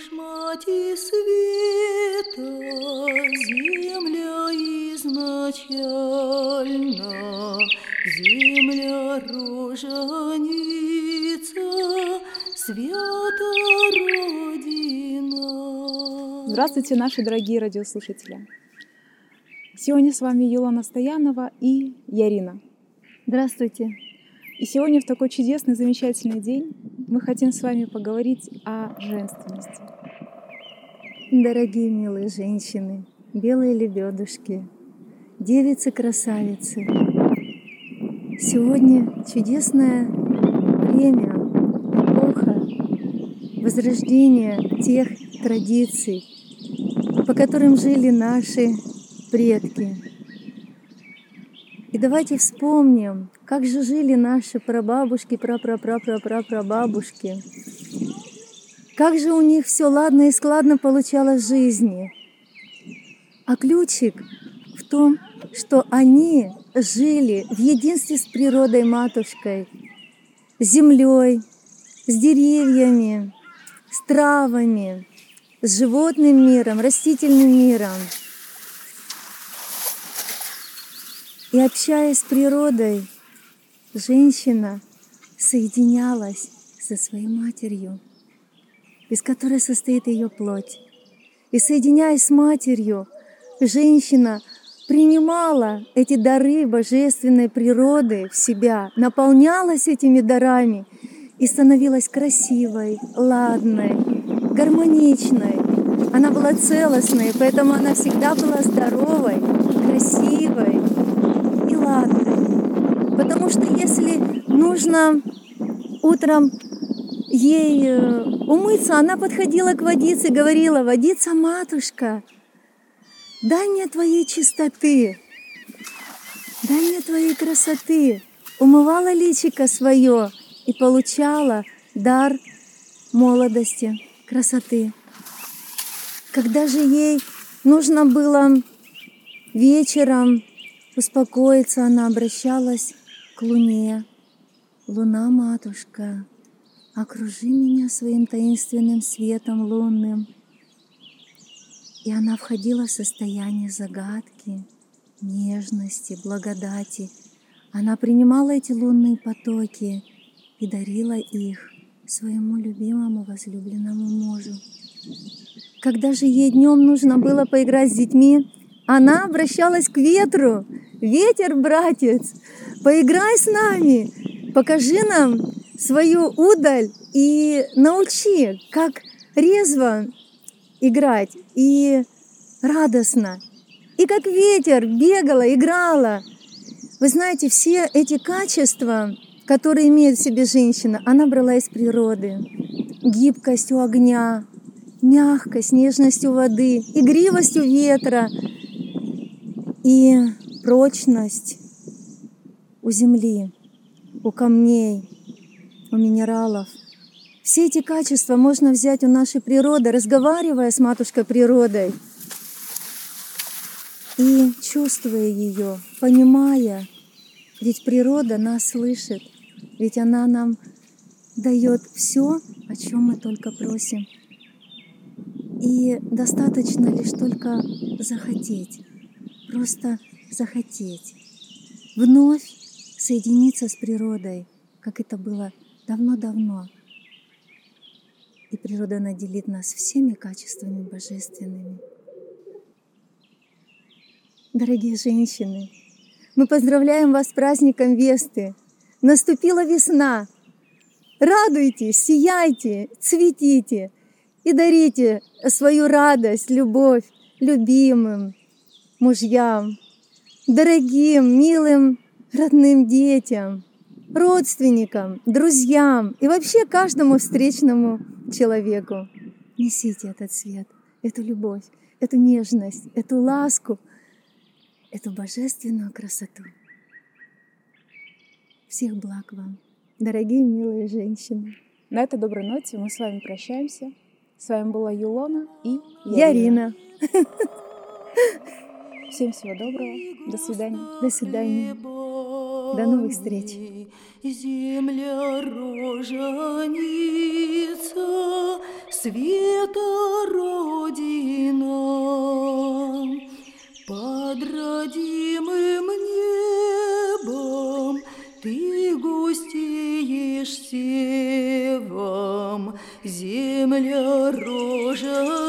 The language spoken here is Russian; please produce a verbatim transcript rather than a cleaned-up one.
ж мати света, земля изначальна, земля роженица, свята Родина. Здравствуйте, наши дорогие радиослушатели! Сегодня с вами Юлана Стоянова и Ярина. Здравствуйте! И сегодня в такой чудесный, замечательный день мы хотим с вами поговорить о женственности. Дорогие милые женщины, белые лебедушки, девицы-красавицы, сегодня чудесное время, эпоха возрождения тех традиций, по которым жили наши предки. И давайте вспомним, как же жили наши прабабушки, прапрапрапрапрапрабабушки. Как же у них все ладно и складно получалось в жизни. А ключик в том, что они жили в единстве с природой матушкой, с землей, с деревьями, с травами, с животным миром, растительным миром. И общаясь с природой, женщина соединялась со своей матерью, из которой состоит ее плоть. И соединяясь с матерью, женщина принимала эти дары божественной природы в себя, наполнялась этими дарами и становилась красивой, ладной, гармоничной. Она была целостной, поэтому она всегда была здоровой, красивой и ладной. Потому что если нужно утром ей умыться, она подходила к водице и говорила: «Водица, матушка, дай мне твоей чистоты, дай мне твоей красоты». Умывала личико свое и получала дар молодости, красоты. Когда же ей нужно было вечером успокоиться, она обращалась к Луне. «Луна, матушка, окружи меня своим таинственным светом лунным». И она входила в состояние загадки, нежности, благодати. Она принимала эти лунные потоки и дарила их своему любимому возлюбленному мужу. Когда же ей днем нужно было поиграть с детьми, она обращалась к ветру. «Ветер, братец, поиграй с нами, покажи нам свою удаль и научи, как резво играть и радостно, и как ветер бегала, играла». Вы знаете, все эти качества, которые имеет в себе женщина, она брала из природы. Гибкость у огня, мягкость, нежность у воды, игривость у ветра и прочность у земли, у камней, у минералов. Все эти качества можно взять у нашей природы, разговаривая с матушкой природой и чувствуя ее, понимая, ведь природа нас слышит, ведь она нам дает все, о чем мы только просим. И достаточно лишь только захотеть, просто захотеть, вновь соединиться с природой, как это было давно-давно. И природа наделит нас всеми качествами божественными. Дорогие женщины, мы поздравляем вас с праздником Весты. Наступила весна. Радуйтесь, сияйте, цветите и дарите свою радость, любовь любимым мужьям, дорогим, милым, родным детям, родственникам, друзьям и вообще каждому встречному человеку. Несите этот свет, эту любовь, эту нежность, эту ласку, эту божественную красоту. Всех благ вам, дорогие милые женщины. На этой доброй ноте мы с вами прощаемся. С вами была Юлана и Ярина. Ярина. Всем всего доброго. До свидания. До свидания. До новых встреч. Земля роженица, света родина, под родимым небом ты густеешь севом, земля рожа